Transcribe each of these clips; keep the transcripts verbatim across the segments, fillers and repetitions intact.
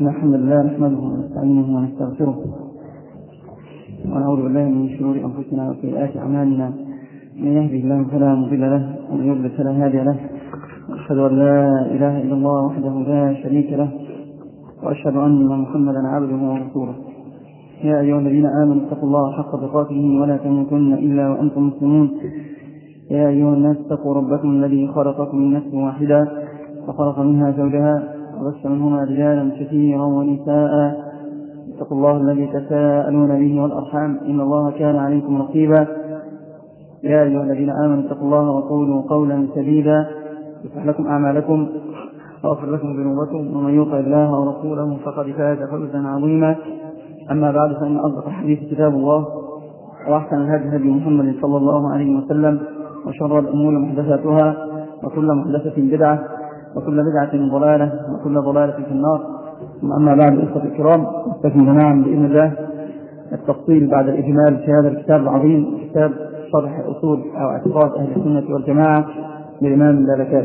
الحمد لله نحمده ونستعينه ونستغفره ونعوذ بالله من شرور أنفسنا وسيئات أعمالنا. من يهده الله فلا مضل له ومن يضلل فلا هادي له، وأشهد أن لا إله إلا الله وحده لا شريك له، وأشهد أن محمدا عبده ورسوله. يا أيها الذين آمنوا اتقوا الله حق تقاته ولا تموتن إلا وأنتم مسلمون. يا أيها الناس اتقوا ربكم الذي خلقكم من نفس واحدة وخلق منها زوجها وبث منهما رجالا كثيرا ونساء. اتقوا الله الذي تساءلون به والأرحام إن الله كان عليكم رقيبا. يا أيها الذين آمنوا اتقوا الله وقولوا قولا سديدا يصلح لكم أعمالكم ويغفر لكم ذنوبكم، ومن يطع الله ورسوله فقد فاز فوزا عظيما. أما بعد، فإن أصدق الحديث كتاب الله، وأحسن الهدي هدي محمد صلى الله عليه وسلم، وشر الأمور محدثاتها، وكل محدثة بدعة، وكل بدعة ضلالة، وكل ضلالة في النار. أما بعد، إخوة الكرام، نستكمل جميعا بإذن الله التفصيل بعد الإجمال في هذا الكتاب العظيم، كتاب شرح أصول أو اعتقاد أهل السنة والجماعة للإمام اللالكائي.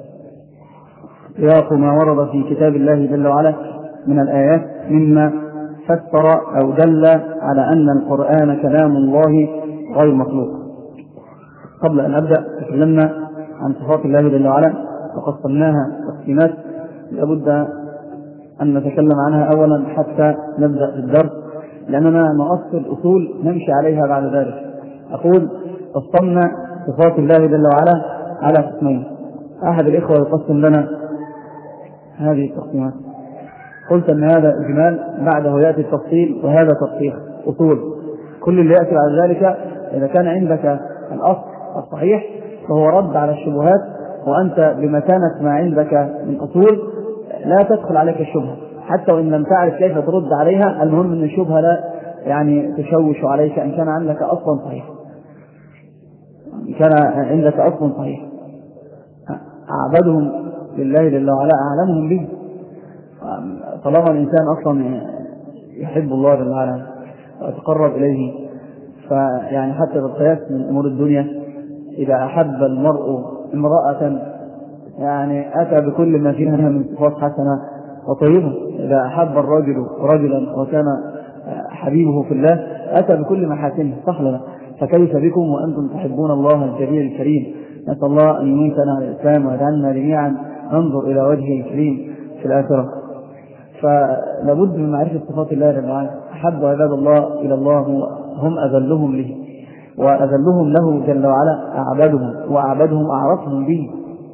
سياق ما ورد في كتاب الله جل وعلا من الآيات مما فسر أو دل على أن القرآن كلام الله غير مخلوق. قبل أن أبدأ تكلمنا عن صفات الله جل وعلا وقسمناها تقسيمات لابد أن نتكلم عنها أولا حتى نبدأ بالدرس، لأننا نؤصل أصول نمشي عليها بعد ذلك. أقول قسمنا صفات الله جل وعلا على قسمين. أحد الإخوة يقسم لنا هذه التقسيمات، قلت أن هذا إجمال بعده يأتي التفصيل، وهذا تفصيل أصول. كل اللي يأتي بعد ذلك إذا كان عندك الأصل الصحيح فهو رد على الشبهات، وأنت بمكانة ما عندك من أصول لا تدخل عليك الشبهة، حتى وإن لم تعرف كيف ترد عليها. المهم أن الشبهة لا يعني تشوش عليك إن كان عندك أصلا صحيح، إن كان عندك أصلا صحيح. أعبدهم لله جل وعلا أعلمهم به. طالما الإنسان أصلا يحب الله جل وعلا ويتقرب إليه، فيعني حتى بالقياس من أمور الدنيا، إذا أحب المرء امرأة يعني أتى بكل ما فيها من صفات حسنة وطيبة. إذا أحب الرجل رجلا وكان حبيبه في الله أتى بكل محاسنه، صح لنا؟ فكيف بكم وأنتم تحبون الله الجليل الكريم؟ نسأل الله أن يميتنا على الإسلام ويجعلنا جميعا ننظر إلى وجهه الكريم في الآخرة. فلابد من معرفة صفات الله جل وعلا. أحب عباد الله إلى الله هم أذلهم له، وأذلهم له جل وعلا أعبدهم، وأعبدهم أعرفهم به.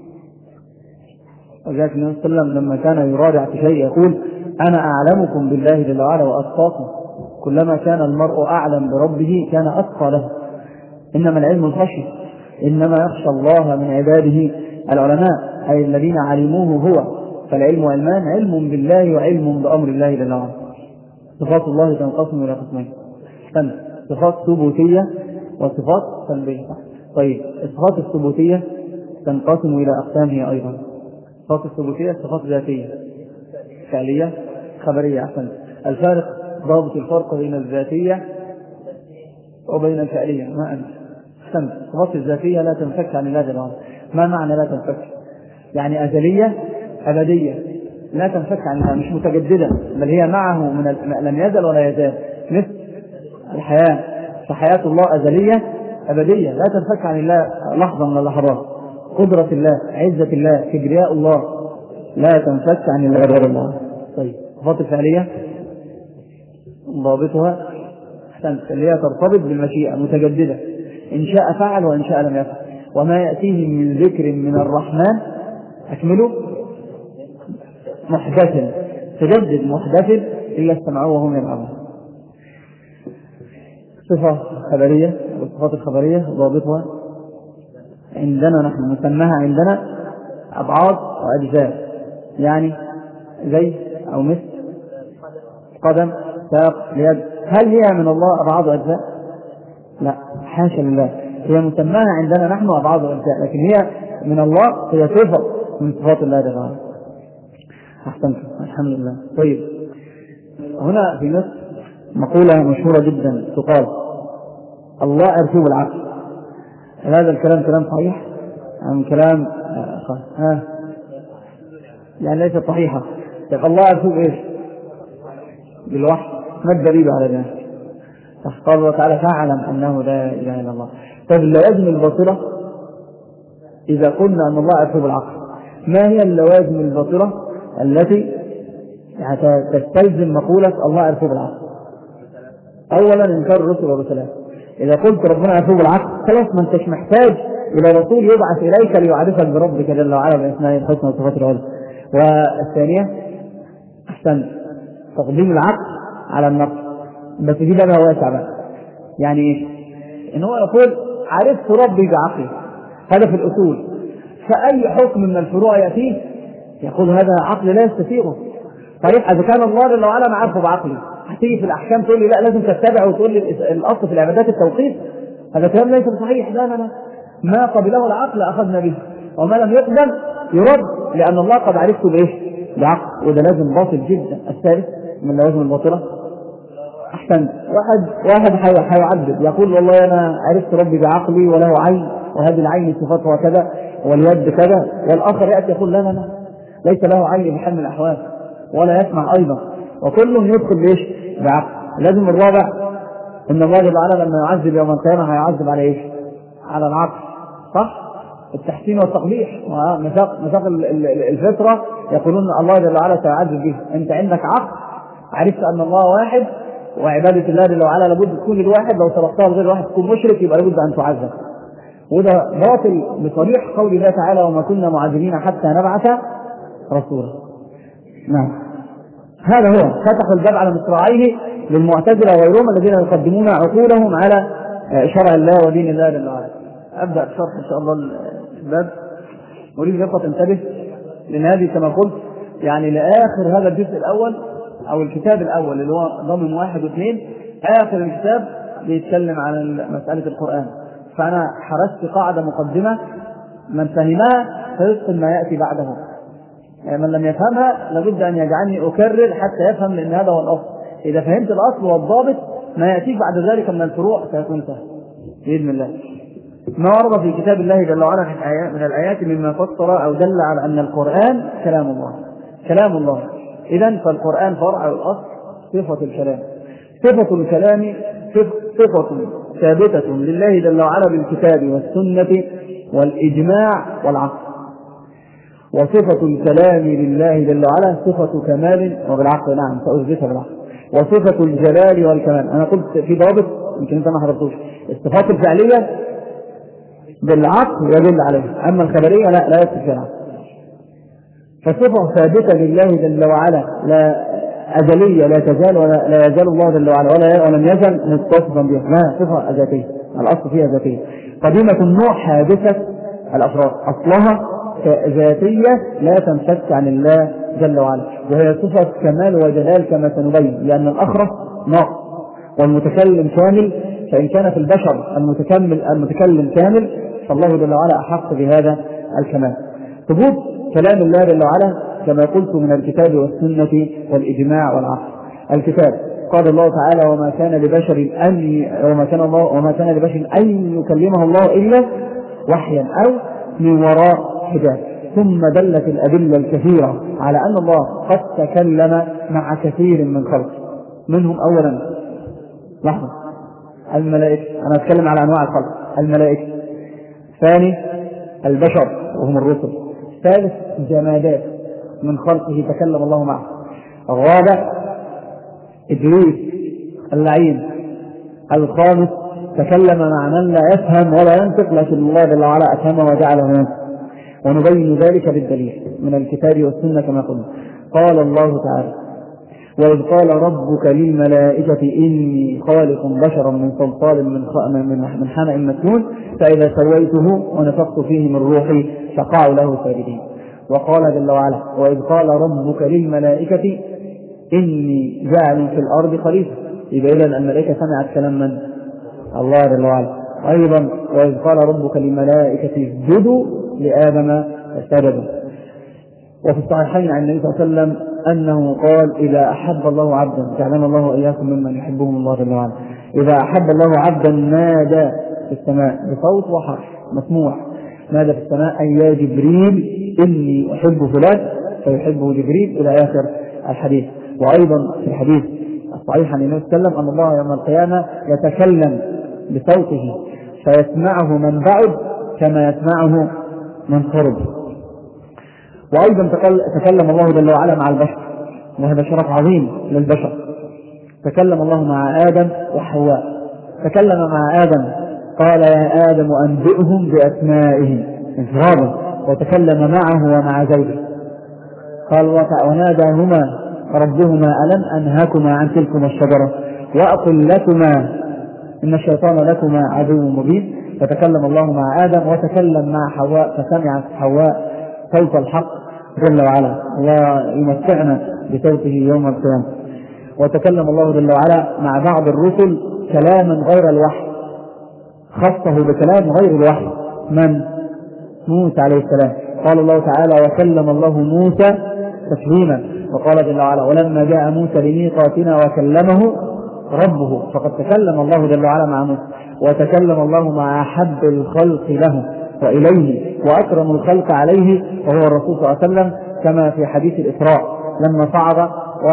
وذلك النبي صلى الله عليه وسلم لما كان يراجع في شيء يقول: أنا أعلمكم بالله جل وعلا وأتقاكم. كلما كان المرء أعلم بربه كان أتقى له. إنما العلم الخشية، إنما يخشى الله من عباده العلماء، أي الذين علموه هو. فالعلم علمان: علم بالله وعلم بأمر الله جل وعلا. صفات الله تنقسم إلى قسمين: صفات ثبوتية وصفات سلبية. طيب، الصفات الثبوتية تنقسم إلى أقسامها أيضا. الصفات الثبوتية صفات ذاتية، فعلية، خبرية. أحسن. الفارق، ضابط الفرق بين الذاتية وبين الفعلية ما أنت. أحسن. الصفات الذاتية لا تنفك عن الله جل وعلا. ما معنى لا تنفك؟ يعني أزلية أبدية، لا تنفك عن الله، مش متجددة، بل هي معه من لم يزل ولا يزال. مثل الحياة، فحياة الله أزلية أبدية لا تنفك عن الله لحظة من اللحظات. قدرة الله، عزة الله، كبرياء الله لا تنفك عن الله غير الله. طيب، الصفات الفعلية ضابطها اللي هي ترتبط بالمشيئة، متجددة، إن شاء فعل وإن شاء لم يفعل. وما يأتيهم من ذكر من الرحمن أكمله محدث، تجدد محدث إلا استمعوه وهم يلعبون. صفة خبرية، والصفات الخبرية ضابطها عندنا نحن مسماها عندنا أبعاد وأجزاء، يعني زي أو مثل قدم، ساق، يد. هل هي من الله أبعاد وأجزاء؟ لا، حاشا لله. هي مسماها عندنا نحن أبعاد وأجزاء، لكن هي من الله، هي صفة من صفات الله جل وعلا. أحسنت، الحمد لله. طيب، هنا في مصر مقولة مشهورة جدا تقال: الله أرسوب العقل. هذا الكلام كلام صحيح أم كلام آه ها يعني ليس صحيحة؟ طيب، الله أرسوب إيش؟ بالوحي، ما الدليل على ذلك؟ قال الله تعالى فاعلم أنه لا إله إلا الله. طيب اللوازم الباطلة إذا قلنا أن الله يعرف بالعقل، ما هي اللوازم الباطلة التي تستلزم مقولة الله يعرف بالعقل؟ أولا إنكار الرسل والرسلات. إذا قلت ربنا يعرف بالعقل خلاص ما أنتش محتاج إلى رسول يبعث إليك ليعرفك بربك جل وعلا بأسمائه الحسنى وصفاته العلى. والثانية أحسن تقديم العقل على النقل، بس دي بقى واسع بقى. يعني إيه؟ إن هو يقول عرفت ربي بعقلي، هذا في الأصول. فأي حكم من الفروع يأتيه يقول هذا عقل لا يستطيعه. صحيح إذا كان الله جل وعلا عارفه بعقلي، هتيجي في الأحكام تقول لي لا لازم تتبع وتقول لي الأصل في العبادات التوقيت، هذا كلام ليس صحيح. لا لا لا، ما قبله العقل أخذنا به، وما لم يقبل يرد، لأن الله قد عرفته بإيه؟ بعقل، وده لازم باطل جدا. الثالث من لوازم الباطلة أحسن واحد واحد حيعدد يقول والله أنا عرفت ربي بعقلي وله عين وهذه العين صفتها كذا واليد كذا، والآخر يأتي يقول لا لا لا ليس له عين بحال من الأحوال ولا يسمع أيضا، وكل يدخل ليش؟ بعقل. لازم الرابع إن الله جل وعلا لما يعذب يوم القيامة هيعذب على إيش؟ على العقل، صح؟ التحسين والتقبيح ومساق مساق الفطرة يقولون الله جل وعلا سيعذب به. أنت عندك عقل، عرفت أن الله واحد وعبادة الله جل وعلا لابد تكون الواحد، لو صرفتها لغير واحد تكون مشرك، يبقى لابد أن تعذب. وده باطل بصريح قول الله تعالى وما كنا معذبين حتى نبعث رسولا. نعم، هذا هو فتح الباب على مصراعيه للمعتزلة وغيرهم الذين يقدمون عقولهم على شرع الله ودين الله جل وعلا. أبدأ بشرح إن شاء الله الباب. أريد دقة تنتبه، لأن هذه كما قلت يعني لآخر هذا الجزء الأول أو الكتاب الأول اللي هو ضمن واحد واثنين، آخر الكتاب بيتكلم عن مسألة القرآن. فأنا حرست قاعدة مقدمة من فهمها فيتقن ما يأتي بعده، يعني من لم يفهمها لابد أن يجعلني أكرر حتى يفهم، لأن هذا هو الأصل. إذا فهمت الأصل والضابط ما يأتيك بعد ذلك من الفروع سيكون سهل بإذن الله. ما ورد في كتاب الله جل وعلا من الآيات مما فسر أو دل على أن القرآن كلام الله كلام الله. إذن فالقرآن فرع الأصل صفة الكلام. صفة الكلام صفة ثابتة لله جل وعلا بالكتاب والسنة والإجماع والعقل، وصفة الكلام لله جل وعلا صفة كمال وبالعقل. نعم سأثبتها بالعقل. وصفة الجلال والكمال أنا قلت في ضابط يمكن أنت ما حضرتوش، الصفات الفعلية بالعقل يدل عليه، أما الخبرية لا لا يدل فيها. فصفة ثابتة لله جل وعلا لا أزلية لا تزال ولا لا يزال الله جل وعلا ولا ولم يزل متصفا بها، لا صفة ذاتية الأصل فيها ذاتية. قديمة النوع حادثة الأفراد، أصلها ذاتية لا تنفك عن الله جل وعلا، وهي صفة كمال وجلال كما سنبين، لأن الأخرى ناقص والمتكلم كامل، فإن كان في البشر المتكمل المتكلم كامل فالله جل وعلا أحق بهذا الكمال. ثبوت كلام الله جل وعلا كما قلت من الكتاب والسنة والإجماع والعقل. الكتاب قال الله تعالى وما كان لبشر أن وما كان الله وما كان لبشر أن يكلمه الله إلا وحيا أو من وراء حجاب. ثم دلت الأدلة الكثيرة على أن الله قد تكلم مع كثير من خلقه، منهم أولا لحظة الملائكة، أنا أتكلم على أنواع الخلق، الملائكة. ثاني البشر وهم الرسل. ثالث جمادات من خلقه تكلم الله معه. الرابع إبليس اللعين. الخامس تكلم مع من لا يفهم ولا ينطق لكن الله جل وعلا أفهمه وجعله ينطق، ونبين ذلك بالدليل من الكتاب والسنة كما قلنا. قال الله تعالى وإذ قال ربك للملائكة إني خالق بشرا من صلصال من من حمأ مسنون فإذا سويته ونفخت فيه من روحي فقعوا له ساجدين. وقال جل وعلا وإذ قال ربك للملائكة إني جاعل في الأرض خليفة، يبقى إذن الملائكة سمعت كلام من؟ الله جل وعلا. أيضا وإذ قال ربك للملائكة اسجدوا لآدم فسجدوا. وفي الصحيحين عن النبي صلى الله عليه وسلم أنه قال إذا أحب الله عبدا، جعلنا الله وإياكم ممن يحبهم الله جل وعلا، إذا أحب الله عبدا نادى في السماء بصوت وحرف مسموع، نادى في السماء أي يا جبريل إني أحب فلان فيحبه جبريل إلى آخر الحديث. وأيضا في الحديث الصحيح عن النبي صلى الله عليه وسلم أن الله يوم القيامة يتكلم بصوته فيسمعه من بعد كما يسمعه من قرب. وأيضا تكلم الله جل وعلا مع البشر، وهذا شرف عظيم للبشر. تكلم الله مع آدم وحواء. تكلم مع آدم قال يا آدم أنبئهم بأسمائهم انفرادا، وتكلم معه ومع زوجه قال وناداهما ربهما ألم أنهكما عن تلكما الشجرة وأقل لكما إن الشيطان لكما عدو مبين. فتكلم الله مع آدم وتكلم مع حواء فسمعت حواء صوت الحق جل وعلا، ويمتعنا بصوته يوم القيامة. وتكلم الله جل وعلا مع بعض الرسل كلاما غير الوحي، خصه بكلام غير الوحي من موسى عليه السلام. قال الله تعالى وكلم الله موسى تكليما، وقال جل وعلا ولما جاء موسى لميقاتنا وكلمه ربه. فقد تكلم الله جل وعلا مع موسى، وتكلم الله مع أحب الخلق له وإليه وأكرم الخلق عليه وهو الرسول صلى الله عليه وسلم، كما في حديث الإسراء لما صعد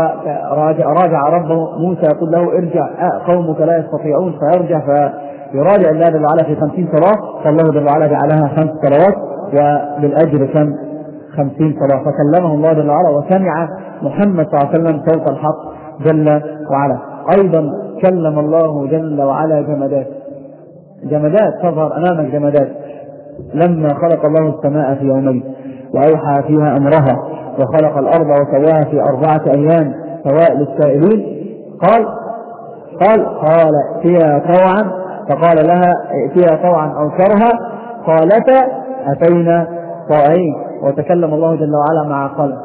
وراجع ربه موسى يقول له ارجع قومك لا يستطيعون، فيرجع فيراجع الله جل وعلا في خمسين صلاة، فالله جل وعلا جعلها خمس صلوات وبالأجر كم خمسين صلاة. فكلمه الله جل وعلا وسمع محمد صلى الله عليه وسلم صوت الحق جل وعلا. أيضا كلم الله جل وعلا جمادات، جمادات تظهر أمامك جمادات. لما خلق الله السماء في يومين وأوحى فيها أمرها وخلق الأرض وسواها في أربعة أيام سواء للسائلين قال قال قال ائتيا طوعا، فقال لها ائتيا طوعا أو كرها قالتا أتينا طائعين. وتكلم الله جل وعلا مع قلم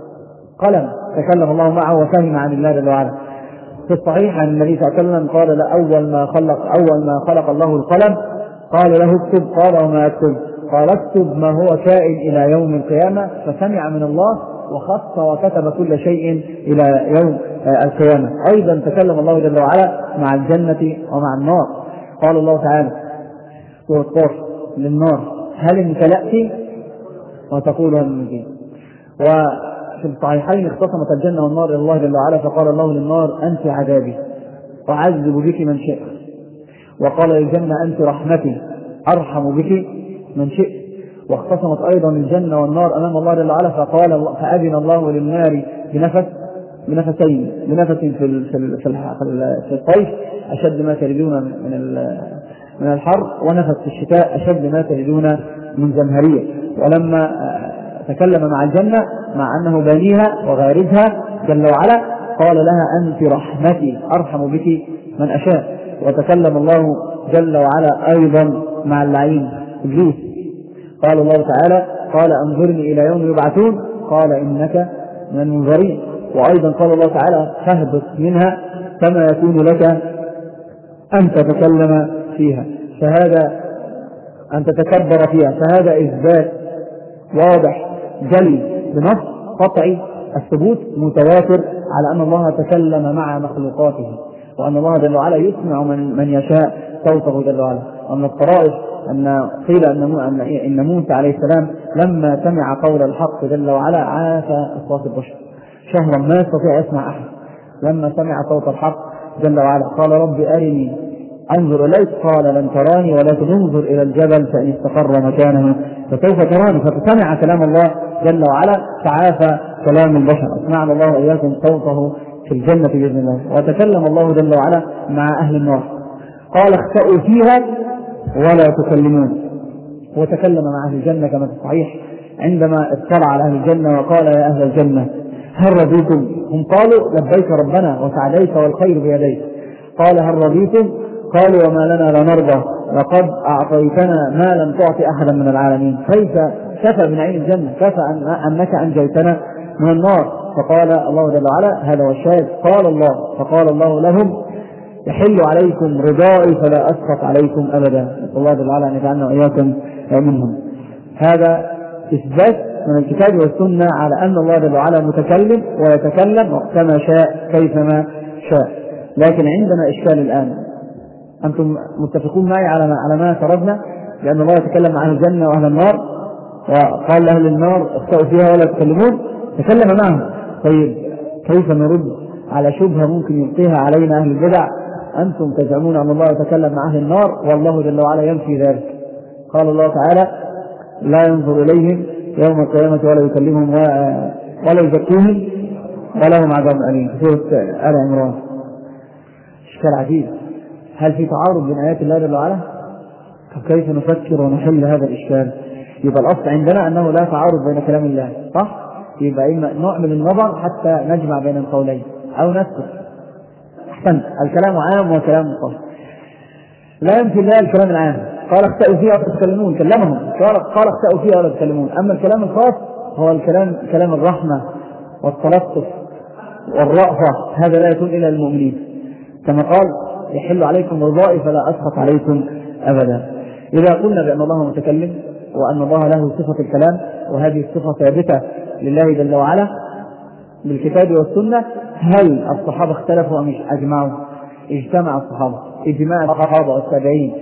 قلم تكلم الله معه وفهم عن الله جل وعلا. في الصحيح عن النبي صلى الله عليه وسلم قال لا أول ما خلق أول ما خلق الله القلم قال له اكتب، قال وما اكتب؟ قال اكتب ما هو كائن إلى يوم القيامة، فسمع من الله وخص وكتب كل شيء إلى يوم القيامة. أيضا تكلم الله جل وعلا مع الجنة ومع النار. قال الله تعالى وقف للنار هل امتلأت وتقول هل من جيد. وفي الصحيحين اختصمت الجنة والنار إلى الله جل وعلا، فقال الله للنار أنت عذابي وأعذب بك من شئت، وقال للجنة أنت رحمتي أرحم بك من شئت. واختصمت أيضا الجنة والنار أمام الله جل وعلا، فقال فأذن الله للنار بنفس بنفسين بنفس في في في الصيف أشد ما تجدون من من الحر، ونفس في الشتاء أشد ما تجدون من زمهرية. ولما تكلم مع الجنة مع أنه بانيها وغارزها جل وعلا قال لها أنت رحمتي أرحم بك من أشاء. وتكلم الله جل وعلا أيضا مع اللعين إبليس. قال الله تعالى قال أنظرني إلى يوم يبعثون قال إنك من المنظرين. وأيضا قال الله تعالى فاهبط منها فما يكون لك أن تتكلم فيها فهذا أن تتكبر فيها، فهذا إثبات واضح جلي بنص قطعي الثبوت متواتر على أن الله تكلم مع مخلوقاته، وأن الله جل وعلا يسمع من, من يشاء صوته جل وعلا. وأن الطرائف أن قيل أن, إن موسى عليه السلام لما سمع قول الحق جل وعلا عاف أصوات البشر شهرا ما يستطيع يسمع أحد. لما سمع صوت الحق جل وعلا قال رب أرني أنظر إليك قال لن تراني ولكن انظر إلى الجبل فإن استقر مكانه فسوف تراني. فسمع كلام الله جل وعلا فعاف كلام البشر. أسمعنا الله إياكم صوته في الجنة بإذن الله. وتكلم الله جل وعلا مع أهل النار قال اخسئوا فيها ولا تكلمون. وتكلم مع أهل الجنة كما في الصحيح عندما اطلع على أهل الجنة وقال يا أهل الجنة هل رضيتم؟ هم قالوا لبيك ربنا وسعديك والخير بيديك. قال هل رضيتم؟ قالوا وما لنا لا نرضى لقد أعطيتنا ما لم تعطي أحدا من العالمين. كيف كفى بنعيم الجنة، كفى أنك أنجيتنا من النار. فقال الله جل وعلا هذا هو الشاهد قال الله فقال الله لهم يحل عليكم رضائي فلا أسخط عليكم أبدا. الله جل وعلا أن يجعلنا وإياكم منهم. هذا إثبات من الكتاب والسنة على أن الله جل وعلا متكلم ويتكلم كما شاء كيفما شاء. لكن عندنا إشكال الآن، أنتم متفقون معي على ما, على ما فرضنا لأن الله يتكلم عن الجنة وأهل النار وقال لأهل النار اخسئوا فيها ولا تكلمون، تكلم معهم. طيب كيف نرد على شبهة ممكن يلقيها علينا أهل البدع: أنتم تزعمون أن الله يتكلم مع أهل النار والله جل وعلا ينفي ذلك. قال الله تعالى: لا ينظر إليهم يوم القيامة ولا يكلمهم ولا يزكيهم ولهم عذاب أليم. سورة آل عمران. إشكال عجيب، هل في تعارض بين آيات الله جل وعلا؟ فكيف نفكر ونحل هذا الإشكال؟ يبقى الأصل عندنا أنه لا تعارض بين كلام الله، صح؟ يبقى إما نوع من النظر حتى نجمع بين القولين أو نسكت. أحسن، الكلام عام وكلام خاص. لا ينفي الله الكلام العام، قال اختأوا فيها ولا تتكلمون، كلمهم قال اختأوا فيها ولا تتكلمون. أما الكلام الخاص هو الكلام كلام الرحمة والتلطف والرأفة، هذا لا يكون إلا المؤمنين، كما قال: يحل عليكم رضائي فلا أسخط عليكم أبدا. إذا قلنا بأن الله متكلم وأن الله له صفة الكلام، وهذه الصفة ثابتة لله جل وعلا بالكتاب والسنة، هل الصحابة اختلفوا أم أجمعوا؟ اجتمع الصحابة اجماع الصحابة والتابعين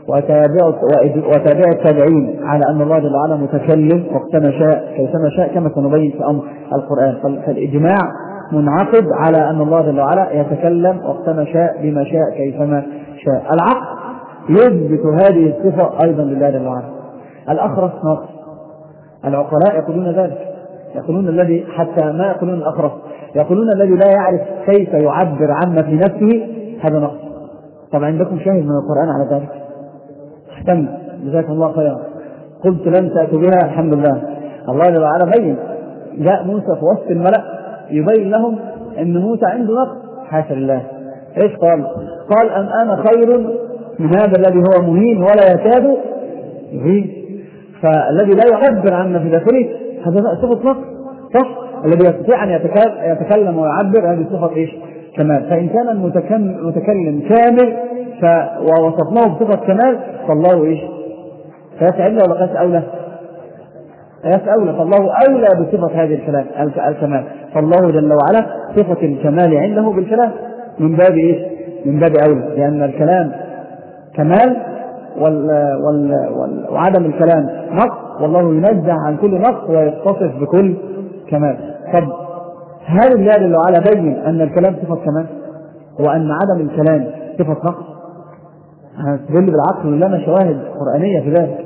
وتابع التابعين على أن الله جل وعلا متكلم وقتما شاء كيفما شاء، كما سنبين في أمر القرآن. فالإجماع منعقد على أن الله جل وعلا يتكلم وقتما شاء بما شاء كيفما شاء. العقل يثبت هذه الصفة أيضا لله جل وعلا. الأخرس ناقص، العقلاء يقولون ذلك، يقولون الذي حتى ما يقولون الأخرس، يقولون الذي لا يعرف كيف يعبر عما في نفسه هذا نقص. طبعا عندكم شاهد من القرآن على ذلك؟ احتمل، جزاكم الله خيرا. قلت لن تأتوا بها، الحمد لله. الله جل وعلا بين، جاء موسى في وسط الملأ يبين لهم أن موسى عنده نقص، حاشا لله. ايش قال؟ قال: أم أنا خير من هذا الذي هو مهين ولا يكاد يهين. فالذي لا يعبر عما في داخله هذا صفة نقص، صح؟ الذي يستطيع أن يتكلم ويعبر هذه صفة ايش؟ كمال. فإن كان المتكلم كامل ووصفناه بصفة كمال فالله ايش؟ فيسأل ولا قاس أولى؟ يسأل، فالله أولى بصفة هذه الكلام الكمال. فالله جل وعلا صفة الكمال عنده بالكلام من باب ايش؟ من باب أولى، لأن الكلام كمال وال وال وال وعدم الكلام نقص، والله ينزه عن كل نقص ويتصف بكل كمال. طب هل الله جل وعلا بين أن الكلام صفة كمال وأن عدم الكلام صفة نقص؟ هنستدل بالعقل ولنا شواهد قرآنية في ذلك.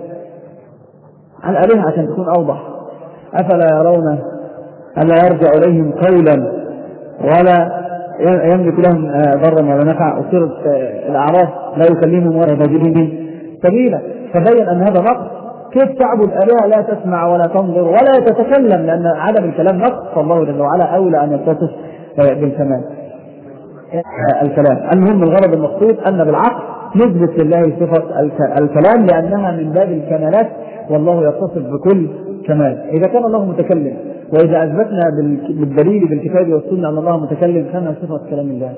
عن آلهة عشان تكون أوضح: أفلا يرون ألا يرجع إليهم قولا ولا يملك لهم ضرا ولا نفع، وسورة الأعراف: لا يكلمهم ولا يهديهم سبيلا. فبين أن هذا نقص. كيف تعبد آلهة لا تسمع ولا تنظر ولا تتكلم؟ لأن عدم الكلام نقص، فالله جل وعلا أولى أن يتصف بالكمال الكلام. المهم الغرض المقصود أن بالعقل نثبت لله صفة الكلام لأنها من باب الكمالات، والله يتصف بكل كمال. إذا كان الله متكلم وإذا أثبتنا بالدليل بالكتاب والسنة أن الله متكلم، فما صفة كلام الله؟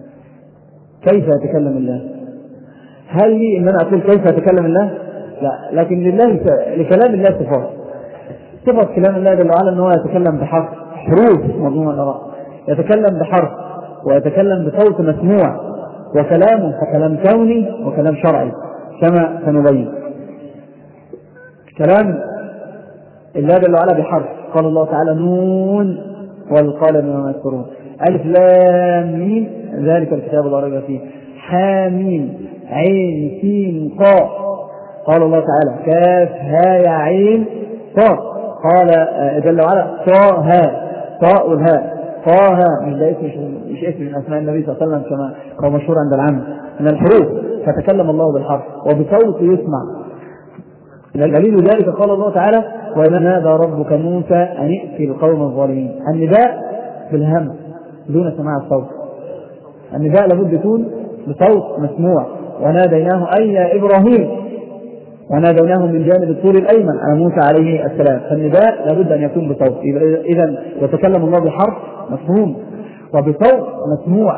كيف يتكلم الله؟ هل لي إن أنا أقول كيف يتكلم الله؟ لا، لكن لله لكلام الله صفات. صفة كلام الله جل وعلا أنه يتكلم بحرف، حروف مضمون الآراء، يتكلم بحرف ويتكلم بصوت مسموع، وكلامه فكلام كوني وكلام شرعي كما سنبين. كلام الله جل وعلا بحرف، قال الله تعالى: نون والقلم وما يسطرون، ألف لام ميم ذلك الكتاب لا ريب فيه، حاميم عين سين طاء، قال الله تعالى: كاف ها يا عين طاء، قال جل وعلا: طاء ها، طاء الهاء، طه مش ده اسم مش اسم من اسماء النبي صلى الله عليه وسلم كما هو مشهور عند العامة من الحروف، فتكلم الله بالحرف وبصوت يسمع. دليل ذلك قال الله تعالى: وإذ نادى ربك موسى أن ائت القوم الظالمين. النداء بالهمس دون سماع الصوت، النداء لابد يكون بصوت مسموع. وناديناه أي يا إبراهيم، وناديناه من جانب الطور الأيمن على موسى عليه السلام. فالنداء لابد أن يكون بصوت. إذا يتكلم الله بحرف مفهوم وبصوت مسموع.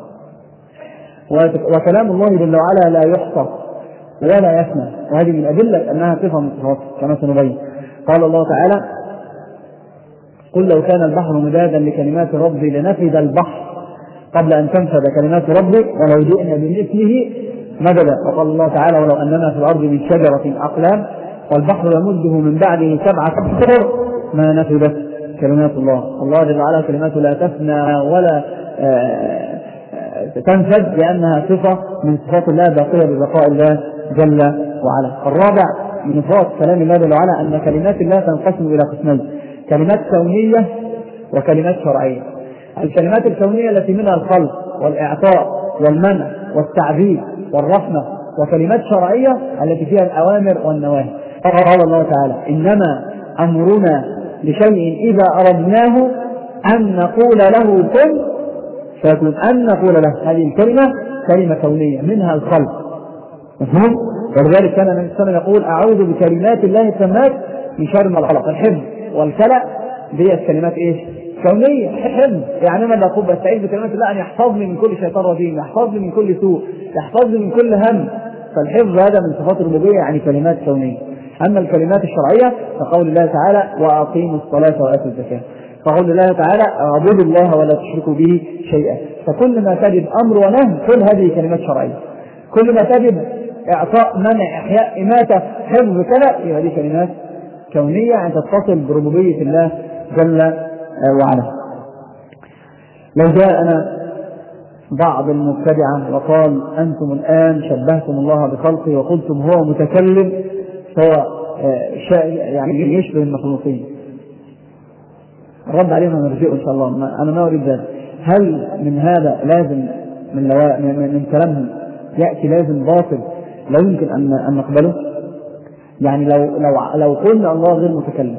وكلام الله جل وعلا لا يحصى ولا يفنى، وهذه من أدلة أنها صفة من صفاته كما سنبين. قال الله تعالى: قل لو كان البحر مدادا لكلمات ربي لنفد البحر قبل أن تنفد كلمات ربي ولو جئنا بمثله مددا. وقال الله تعالى: ولو أننا في الأرض من شجرة أقلام والبحر يمده من بعده سبعة أبحر ما نفدت كلمات الله. الله جل وعلا كلماته لا تفنى ولا تنفذ لأنها صفة من صفات الله باقية ببقاء الله جل وعلا. الرابع من صفات كلام الله جل وعلا أن كلمات الله تنقسم إلى قسمين: كلمات كونية وكلمات شرعية. الكلمات الكونية التي منها الخلق والإعطاء والمنع والتعذيب والرحمة، وكلمات شرعية التي فيها الأوامر والنواهي. قال الله تعالى: إنما أمرنا لشيء إذا أردناه أن نقول له كن فيكون. أن نقول له، هذه الكلمة كلمة كونية منها الخلق، مفهوم؟ ولذلك كان النبي صلى الله عليه وسلم يقول: أعوذ بكلمات الله التامات من شر ما خلق. الحفظ والكلى دي الكلمات ايش؟ كونية. حفظ يعني انا بقول بستعيذ بكلمات الله ان يحفظني من كل شيطان رجيم، يحفظني من كل سوء، يحفظني من كل هم. فالحفظ هذا من صفات الربوبية، يعني كلمات كونية. أما الكلمات الشرعية فقول الله تعالى: وأقيموا الصلاة وآتوا الزكاة. فقول الله تعالى: اعبدوا الله ولا تشركوا به شيئا. فكل ما تجد أمر ونهي كل هذه كلمات شرعية. كل ما تجد إعطاء، منع، إحياء، إماتة، حفظ، كذا، يبقى دي كلمات كونية أن تتصل بربوبية الله جل وعلا. لو جاءنا بعض المبتدعة وقال: أنتم الآن شبهتم الله بخلقه وقلتم هو متكلم، فهو يعني يشبه المخلوقين، الرد عليهم ونرجئه إن شاء الله. أنا ما أريد ذلك. هل من هذا لازم من, من, من كلامهم يأتي لازم باطل لا يمكن أن, أن نقبله؟ يعني لو, لو, لو قلنا الله غير متكلم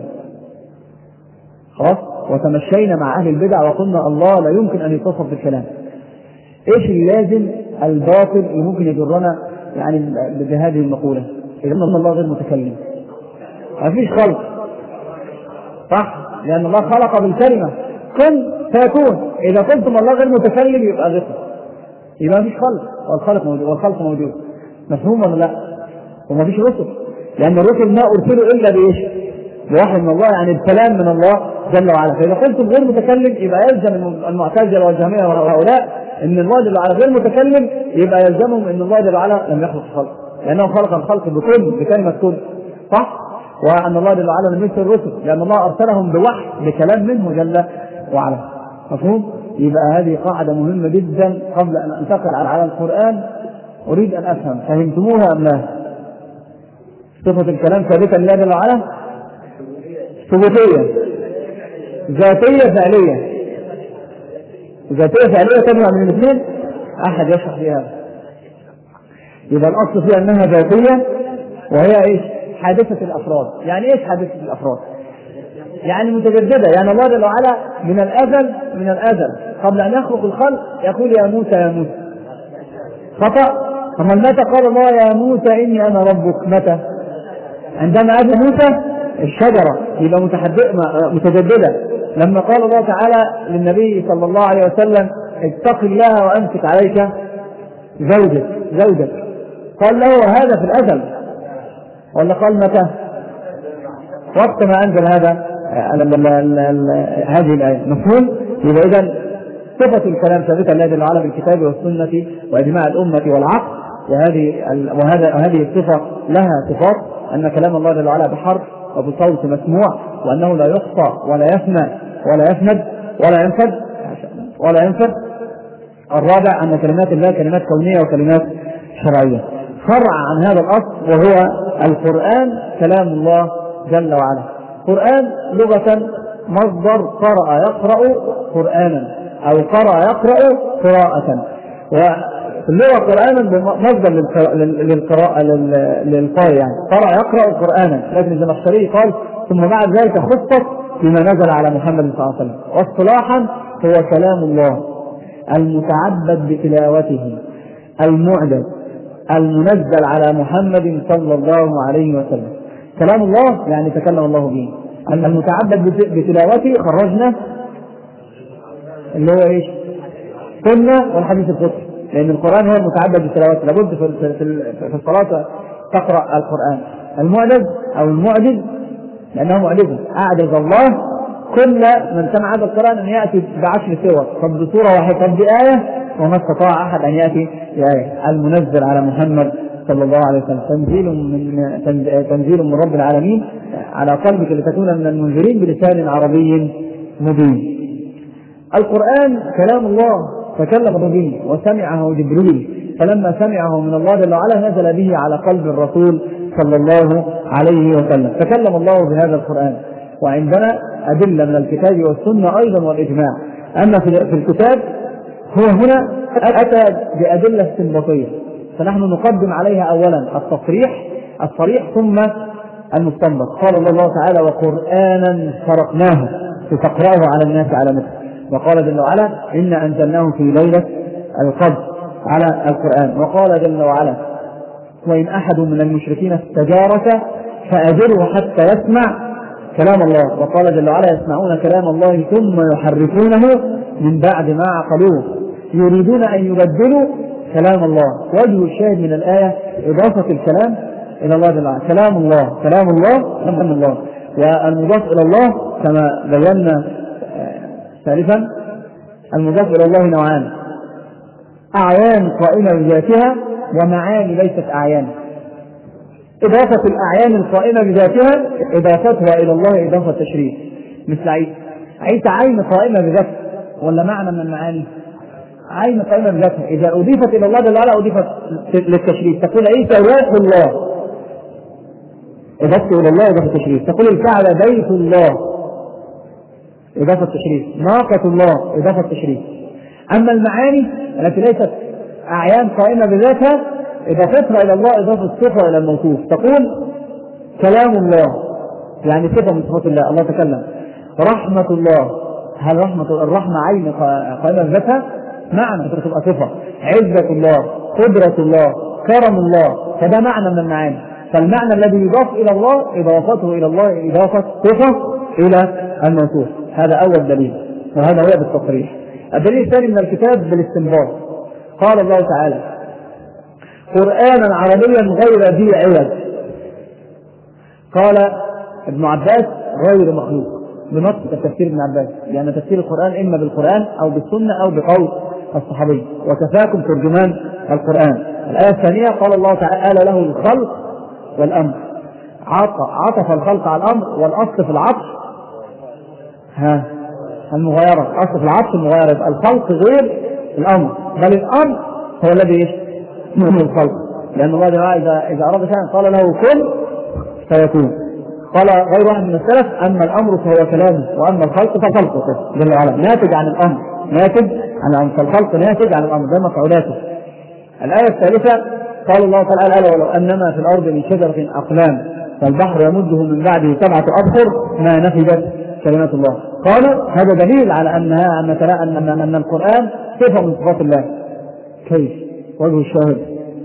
خلاص، وتمشينا مع أهل البدع وقلنا الله لا يمكن أن يتصف بالكلام، إيش اللازم الباطل اللي ممكن يجرنا يعني بهذه المقولة؟ إذا الله غير متكلم ما فيش خلق، صح؟ لأن الله خلق بالكلمة كن فيكون. إذا قلتم الله غير متكلم يبقى غير، يبقى ما فيش خلق، والخلق موجود والخلق موجود. مفهوم ولا لا؟ وما فيش رسل، لأن الرسل ما أرسلوا إلا بإيش؟ بوحي من الله، يعني الكلام من الله جل وعلا. فإذا قلتم غير متكلم يبقى يلزم المعتزلة والجهمية وهؤلاء إن الله جل وعلا غير متكلم، يبقى يلزمهم إن الله جل وعلا لم يخلق الخلق، لأنه خلق الخلق بكل، بكلمة كل، صح؟ وأن الله جل وعلا لم يرسل الرسل لأن الله أرسلهم بوحي بكلام منه جل وعلا. مفهوم؟ يبقى هذه قاعدة مهمة جدا. قبل أن أنتقل على القرآن أريد أن أفهم، فهمتموها أم لا؟ صفة الكلام ثابتة لله جل وعلا، ثبوتية، ذاتية، فعلية. ذاتية فعلية تجمع من الاثنين، أحد يشرح فيها. يبقى الأصل فيها أنها ذاتية، وهي إيش؟ حادثة الأفراد. يعني إيش حادثة الأفراد؟ يعني متجددة. يعني الله جل وعلا من الأزل، من الأزل قبل أن يخلق الخلق يقول: يا موسى يا موسى. خطأ. فمن متى قال الله يا موسى إني أنا ربك؟ متى؟ عندما أتى موسى الشجرة، يبقى متجددة. لما قال الله تعالى للنبي صلى الله عليه وسلم: اتق الله وأمسك عليك زوجك زوجك قال له هذا في الأزل، ولا قال متى؟ وقت ما أنزل هذا هذه الآية. مفهوم؟ يبقى إذن صفة الكلام ثابتة لله جل وعلا بالكتاب والسنة وإجماع الأمة والعقل، وهذه وهذا وهذه الصفة لها صفات: أن كلام الله جل وعلا بحرف وبصوت مسموع، وأنه لا يخفى ولا يفنى ولا يفند ولا ينفد ولا ينفد. الرابع أن كلمات الله كلمات كونية وكلمات شرعية. فرع عن هذا الأصل وهو القرآن كلام الله جل وعلا. قرآن لغة مصدر قرأ يقرأ قرآنا، أو قرأ يقرأ قراءة. وفي اللغة قرآنا مصدر للقراءة للقارئ، يعني قرأ يقرأ قرآنا. لكن الزمخشري قال: ثم بعد ذلك خصص بما نزل على محمد صلى الله عليه وسلم. واصطلاحا هو كلام الله المتعبد بتلاوته المعجز المنزل على محمد صلى الله عليه وسلم. كلام الله يعني تكلم الله به. المتعبد بتلاوته خرجنا اللي هو ايش؟ سنة والحديث القدسي، لأن القرآن هو المتعبد بتلاوته. لابد في الصلاة تقرأ القرآن. المعجز أو المعجز لأنه معجز، أعجز الله كل من سمع هذا القرآن أن يأتي بعشر سور، طب بسورة واحدة، طب بآية، وما استطاع أحد أن يأتي بآية. المنزل على محمد صلى الله عليه وسلم تنزيل من تنزيل من رب العالمين على قلبك لتكون من المنذرين بلسان عربي مبين. القرآن كلام الله تكلم به وسمعه جبريل، فلما سمعه من الله جل وعلا نزل به على قلب الرسول صلى الله عليه وسلم، تكلم الله بهذا القرآن. وعندنا أدلة من الكتاب والسنة أيضا والإجماع. أما في الكتاب هو هنا أتى بأدلة استنباطية، فنحن نقدم عليها أولا التصريح الصريح ثم المستنبط. قال الله تعالى: وقرآنا فرقناه لتقرأه على الناس على مكر. وقال جل وعلا: إنا أنزلناه في ليلة القدر على القرآن. وقال جل وعلا: وإن أحد من المشركين استجارك فأجره حتى يسمع كلام الله. وقال جل وعلا: يسمعون كلام الله ثم يحرفونه من بعد ما عقلوه يريدون أن يبدلوا كلام الله. وجه الشاهد من الآية إضافة الكلام إلى الله جل وعلا. كلام الله كلام الله كلام الله. والمضاف إلى الله كما بينا ثالثا المضاف إلى الله نوعان: أعيان قائمة بذاتها ومعاني ليست أعيان. إضافة الأعيان القائمة بذاتها إضافتها إلى الله إضافة تشريف، مثل عيسى. عيسى عين قائمة بذاتها ولا معنى من المعاني؟ عين قائمة بذاتها، إذا أضيفت إلى الله جل وعلا أضيفت للتشريف. تقول عيسى روح الله، إضافته إلى الله إضافة تشريف. تقول الكعبة بيت الله، إضافة تشريف. ناقة الله، إضافة تشريف. أما المعاني التي ليست أعيان قائمة بذاتها إضافتها إلى الله إضافة صفة إلى الموصوف. تقول كلام الله، يعني صفة من صفات الله، الله تكلم. رحمة الله، هل رحمة الرحمة عين قائمة بذاتها؟ معنى تبقى صفة. عزة الله، قدرة الله، كرم الله، فده معنى من المعاني. فالمعنى الذي يضاف إلى الله إضافته إلى الله إضافة صفة إلى الموصوف. هذا أول دليل، وهذا هو بالتصريح. الدليل الثاني من الكتاب بالاستنباط. قال الله تعالى: قرآنا عربيا غير ذي عوج. قال ابن عباس: غير مخلوق، بنص تفسير ابن عباس، لأن تفسير القرآن إما بالقرآن أو بالسنة أو بقول الصحابي، وكفاكم ترجمان القرآن. الآية الثانية قال الله تعالى: له الخلق والأمر. عطف الخلق على الأمر، والأصل في العطف ها المغايرة. الأصل في العطف المغايرة، الخلق غير الأمر، بل الأمر هو الذي يشمل الخلق، لأن الله تعالى إذا إذا أراد شيئا قال له كن فيكون. قال غير واحد من السلف: أما الأمر فهو كلامه، وأما الخلق فخلقه جل وعلا، ناتج عن الأمر، ناتج عن الأمر، فالخلق ناتج عن الأمر، ده مفعولاته. الآية الثالثة قال الله تعالى: ألا ولو أنما في الأرض من شجرة أقلام فالبحر يمده من بعده سبعة أبحر ما نفدت كلمات الله. قالوا هذا دليل على أنها مثلا أن أن القرآن صفة من صفات الله. كيف؟ وجه الشاهد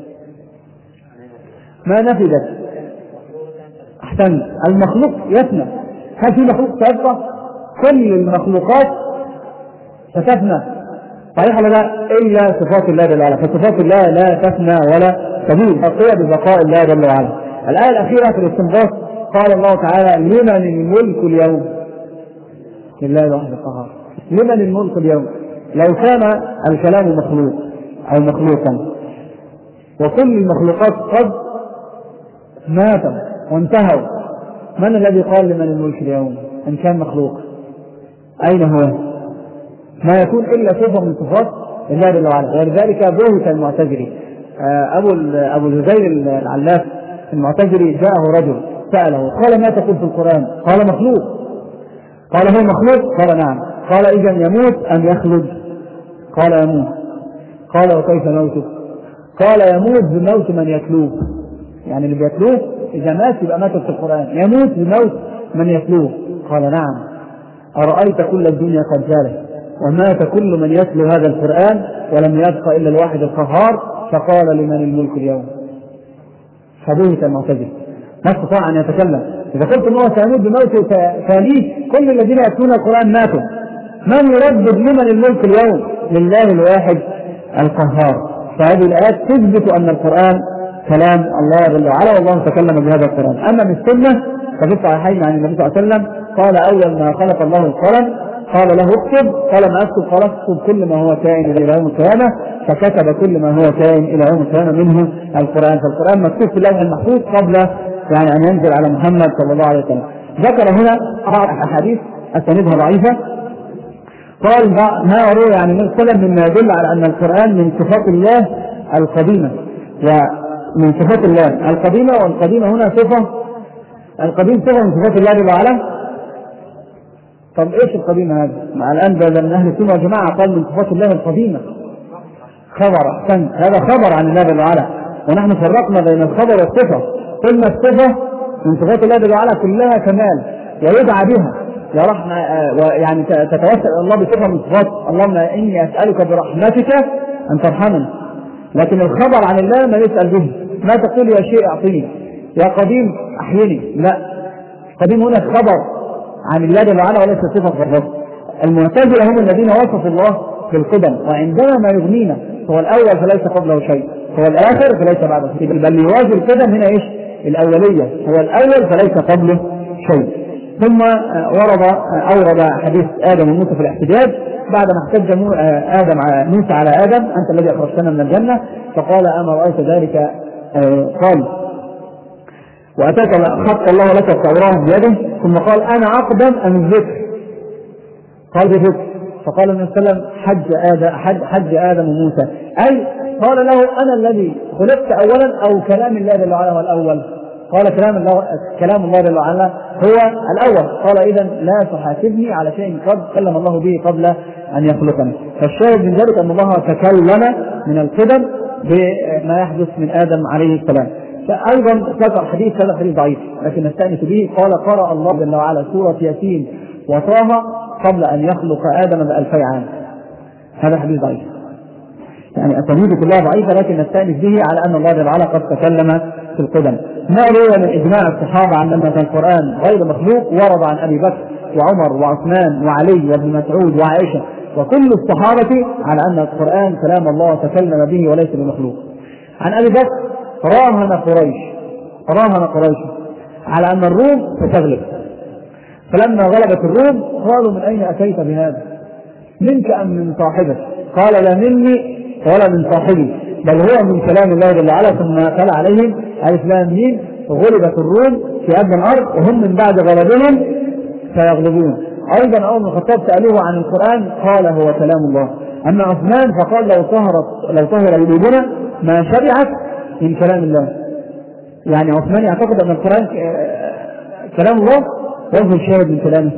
ما نفدت. أحسن. المخلوق يفنى. هل في مخلوق سيبقى؟ كل المخلوقات ستفنى، صحيح ولا لا؟ إلا صفات الله جل وعلا، فصفات الله لا تفنى ولا تزول، بقية ببقاء الله جل وعلا. الآية الأخيرة في الاستنباط قال الله تعالى: لمن الملك اليوم؟ لله الواحد القهار. لمن الملك اليوم؟ لو كان الكلام مخلوق أو مخلوقا وكل المخلوقات قد ماتوا وانتهوا، من الذي قال لمن الملك اليوم إن كان مخلوق؟ أين هو؟ ما يكون إلا صفة من صفات الله جل وعلا. ولذلك بهت المعتزلي أبو أبو الهذيل العلاف المعتزلي، جاءه رجل سأله قال: ما تقول في القرآن؟ قال: مخلوق. قال: هو مخلوق؟ قال: نعم. قال: إذن يموت أم يخلد؟ قال: يموت. قال: وكيف موته؟ قال: يموت بموت من يتلوه، يعني اللي بيتلوه إذا مات يبقى مات في القرآن، يموت بموت من يتلوه. قال: نعم. أرأيت كل الدنيا قد زالت ومات كل من يتلو هذا القرآن ولم يبقى إلا الواحد القهار، فقال: لمن الملك اليوم؟ فبهت المعتزلة، ما استطاع أن يتكلم. إذا قلت أنه سيموت بموته ثانيه، كل الذين يتلون القرآن ماتوا، من يردد لمن الملك اليوم؟ لله الواحد القهار. فهذه الآيات تثبت أن القرآن كلام الله جل وعلا، والله تكلم بهذا القرآن. أما بالسنة ففي الصحيحين عن النبي صلى الله عليه وسلم قال: أول ما خلق الله القلم قال له اكتب، قال: ما أكتب؟ قال: اكتب كل ما هو كائن إلى يوم القيامة، فكتب كل ما هو كائن إلى يوم القيامة منه القرآن. فالقرآن مكتوب في اللوح المحفوظ قبل يعني أن ينزل على محمد صلى الله عليه وسلم. ذكر هنا أحاديث أسانيدها ضعيفة، قال ما روي عن النبي صلى الله عليه وسلم مما يدل على أن القرآن من صفات الله القديمة، ومن صفات الله القديمة، والقديمة هنا صفة، القديم صفة من صفات الله جل وعلا. طب ايش القديمة هذا؟ مع الآن بدل من أهل السنة والجماعة قال من صفات الله القديمة، خبر أحسن، هذا خبر عن الله جل وعلا، ونحن فرقنا بين الخبر والصفة. قلنا الصفة من صفات الله جل وعلا كلها كمال ويدعى بها يا رحمة، يعني تتوسل الله بصفة من صفات اللهم إني أسألك برحمتك أن ترحمني. لكن الخبر عن الله ما يسأل به، ما تقول يا شيء أعطيني، يا قديم أحيني، لا، قديم هنا خبر عن الله جل وعلا وليس صفة فقط. المعتزلة هم الذين وصفوا الله بالقدم، وعندنا ما يغنينا هو الأول فليس قبله شيء، هو الآخر فليس بعده شيء، بل يواجه القدم هنا إيش؟ الأولية، هو الأول فليس قبله شيء. ثم ورد أورد حديث آدم وموسى في الاحتجاج بعدما احتج آدم موسى على آدم أنت الذي أخرجتنا من الجنة، فقال أما رأيت ذلك؟ قال وأتاك خط الله لك التوراة بيده، ثم قال أنا أقدم أم الذكر؟ قال بذكر، فقال النبي صلى الله عليه وسلم حج آدم, حج, حج آدم وموسى، أي قال له أنا الذي خلقت أولا أو كلام الله جل وعلا هو الأول؟ قال كلام الله كلام الله جل وعلا هو الأول. قال إذا لا تحاسبني على شيء قد تكلم الله به قبل أن يخلقني. فالشاهد من ذلك أن الله تكلم من القدم بما يحدث من آدم عليه السلام. فأيضا ذكر حديث، هذا حديث ضعيف لكن نستأنس به، قال قرأ الله جل وعلا سورة ياسين وطه قبل أن يخلق آدم بألفي عام. هذا حديث ضعيف، يعني أسانيده كلها ضعيفة، لكن نستأنس به على أن الله جل وعلا قد تكلم في القدم. ما روي من إجماع الصحابة عن أن القرآن غير مخلوق ورد عن أبي بكر وعمر وعثمان وعلي وابن مسعود وعائشة وكل الصحابة على أن القرآن كلام الله تكلم به وليس بمخلوق. عن أبي بكر راهن قريش راهن قريش على أن الروم ستغلب، فلما غلبت الروم قالوا من أين أتيت بهذا؟ منك أم من صاحبك؟ قال لا مني ولا من صاحبي، بل هو من كلام الله جل وعلا. ثم قال عليهم ألف لام ميم غلبت الروم في أرض الأرض وهم من بعد غلبهم سيغلبون. أيضا عمر بن الخطاب سألوه عن القرآن قال هو كلام الله. أما عثمان فقال لو طهرت لو طهر قلوبنا ما شبعت من كلام الله. يعني عثمان يعتقد أن القرآن كلام الله، وجه الشاهد من كلامه.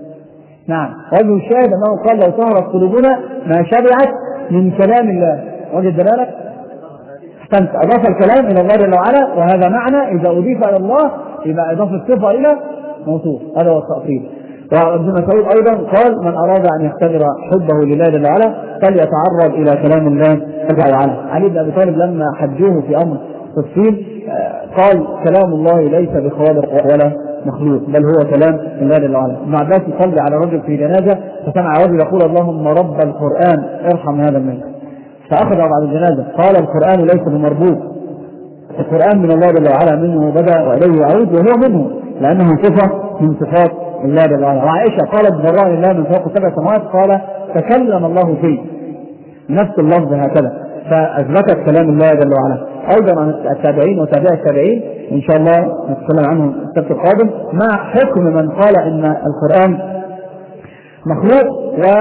نعم، وجه الشاهد أنه قال لو طهرت قلوبنا ما شبعت من كلام الله. وجه الدلالة أحسنت، أضاف الكلام إلى الله جل وعلا، وهذا معنى إذا أضيف إلى الله يبقى إضافة الصفة إلى موصوف، هذا هو التأصيل. وابن مسعود أيضا قال من أراد أن يختبر حبه لله جل وعلا فليتعرض إلى كلام الله جل وعلا. علي بن أبي طالب لما حجوه في أمر تفصيل قال كلام الله ليس بخالق ولا مخلوق بل هو كلام الله جل وعلا. ابن عباس يصلي على رجل في جنازة فسمع رجل يقول اللهم رب القرآن ارحم هذا الميت، فأخذ بعد الجنازة قال القرآن ليس بمربوط، القرآن من الله جل وعلا منه بدأ وإليه يعود وهو منه لأنه صفة من صفات الله جل وعلا. وعائشة قالت برأي الله من فوق سبع سماوات قال تكلم الله فيه، نفس اللفظ هكذا، فأثبتت كلام الله جل وعلا. أيضا عن التابعين وتابع التابعين إن شاء الله نتكلم عنهم السبت القادم مع حكم من قال إن القرآن مخلوق،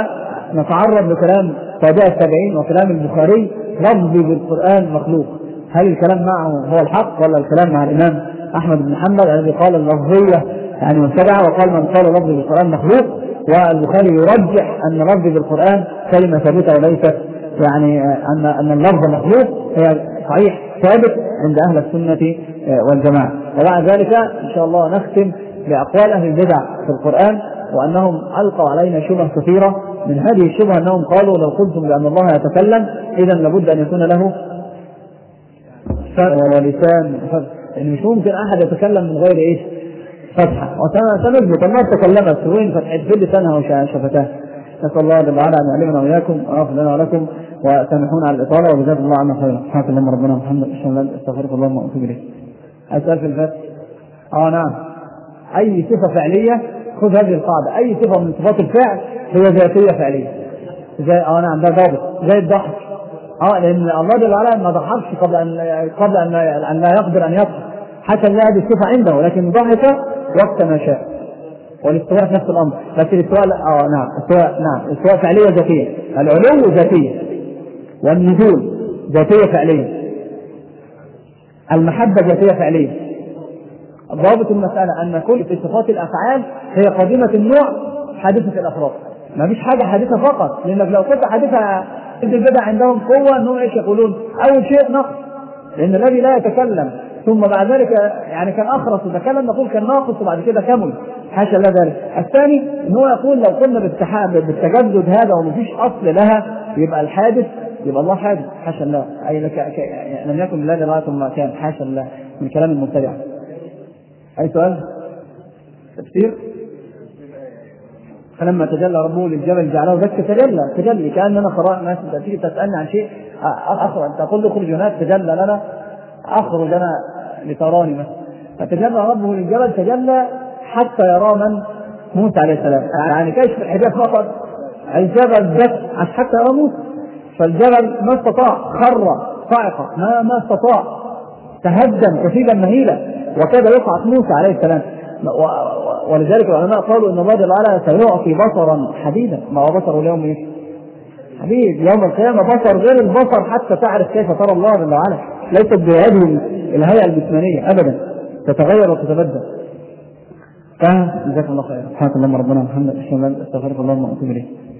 ونتعرض لكلام تابع التابعين وكلام البخاري لفظي بالقرآن مخلوق، هل الكلام معه هو الحق ولا الكلام مع الإمام أحمد بن حنبل الذي قال اللفظية يعني متبعة، وقال من قال لفظي بالقرآن مخلوق، والبخاري يرجح أن لفظي بالقرآن كلمة ثابتة وليست يعني أن أن اللفظ مخلوق، هي صحيح ثابت عند أهل السنة والجماعة. وبعد ذلك إن شاء الله نختم بأقوال أهل البدع في القرآن، وأنهم ألقوا علينا شبه كثيرة. من هذه الشبهة أنهم قالوا لو قلتم بأن الله يتكلم إذا لابد أن يكون له فم ولسان، يعني مش ممكن أحد يتكلم من غير إيش فتحة، وسنثبت الناس تكلمت وين فتحت في لسانها وشفتها. نسأل الله جل وعلا أن يعلمنا وإياكم ويغفر لنا ولكم وسامحونا على الإطالة وجزاكم الله عنا خيرا. سبحانك اللهم ربنا محمد استغفرك اللهم وأتوب إليك. أسأل في الفتح آه نعم، أي صفة فعلية خذ هذه القاعدة، أي صفة من صفات الفعل هي ذاتية فعلية. زي آه نعم ده ضابط زي الضحك، اه لأن الله جل وعلا ما ضحكش قبل أن قبل أن أن لا يقدر أن يضحك حتى لا هذه الصفة عنده، ولكن ضحك وقت ما شاء. والاستواء في نفس الامر، لكن الاستواء اه نعم استواء نعم استواء فعليه ذاتيه، العلو ذاتيه والنزول ذاتيه فعليه، المحبه ذاتيه فعليه. ضابط المساله ان كل في صفات الافعال هي قديمه النوع حادثه الافراد، ما فيش حاجه حادثه فقط، لانك لو كنت حادثه البدع عندهم قوه انهم ايش يقولون؟ اول شيء نقص، لان الذي لا يتكلم ثم بعد ذلك يعني كان اخرس وتكلم نقول كان ناقص وبعد كده كمل، حاشا الله ذلك. الثاني ان هو يقول لو قلنا بالتجدد هذا ومفيش اصل لها يبقى الحادث يبقى الله حادث، حاشا الله، اي لك لم يكن لله لغايه ثم كان، حاشا الله، من كلام المبتدع. اي سؤال؟ تفسير؟ فلما تجلى ربه للجبل جعله دكا، تجلى تجلي كاننا قراء ناس تيجي تسالني عن شيء اخرج تقول له اخرج هناك تجلى لنا اخرج انا لتراني مثلا، فتجلى ربه للجبل تجلى حتى يرى من؟ موسى عليه السلام، يعني كشف الحجاب فقط، الجبل بس حتى يرى موسى، فالجبل ما استطاع، خر صاعقه ما ما استطاع، تهدم كثيبا مهيلا وكاد يقع موسى عليه السلام. ولذلك العلماء قالوا ان الله جل وعلا سيعطي بصرا حديدا، ما هو بصر اليوم ايه؟ حديد، يوم القيامه بصر غير البصر حتى تعرف كيف ترى الله جل وعلا، ليست بهذه الهيئه الجسمانيه ابدا، تتغير وتتبدل. فجزاكم الله خيرا. سبحانك اللهم ربنا وبحمدك، اشهد ان لا اله الا انت، استغفرك اللهم واتوب اليك.